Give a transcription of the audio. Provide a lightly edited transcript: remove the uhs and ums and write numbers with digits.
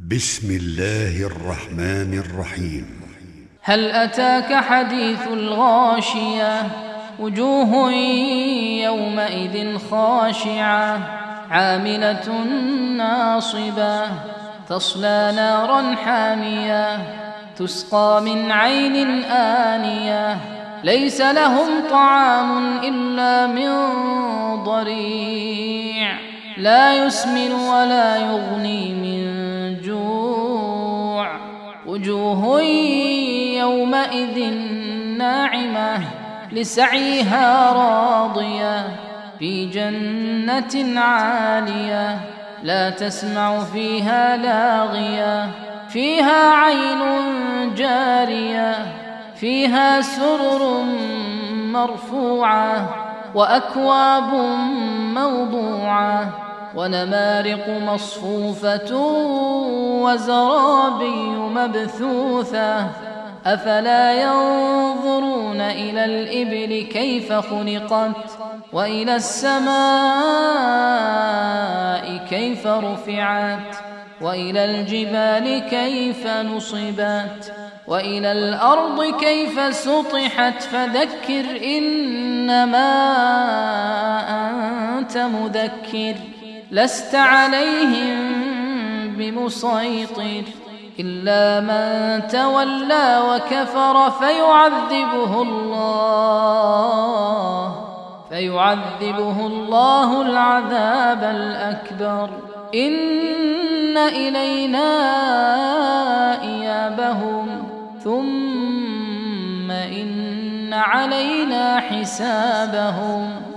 بسم الله الرحمن الرحيم. هل أتاك حديث الغاشية؟ وجوه يومئذ خاشعة عاملة ناصبة تصلى نارا حامية تسقى من عين آنية ليس لهم طعام إلا من ضريع لا يسمن ولا يغني من جوع. وجوه يومئذ ناعمة لسعيها راضية في جنة عالية لا تسمع فيها لاغية فيها عين جارية فيها سرر مرفوعة وأكواب موضوعة ونمارق مصفوفة وزرابي مبثوثة أفلا ينظرون إلى الإبل كيف خلقت وإلى السماء كيف رفعت وإلى الجبال كيف نصبت وإلى الأرض كيف سطحت فذكر إنما أنت مذكر لست عليهم بمسيطر إلا من تولى وكفر فيعذبه الله العذاب الأكبر إن إلينا إيابهم ثم إن علينا حسابهم.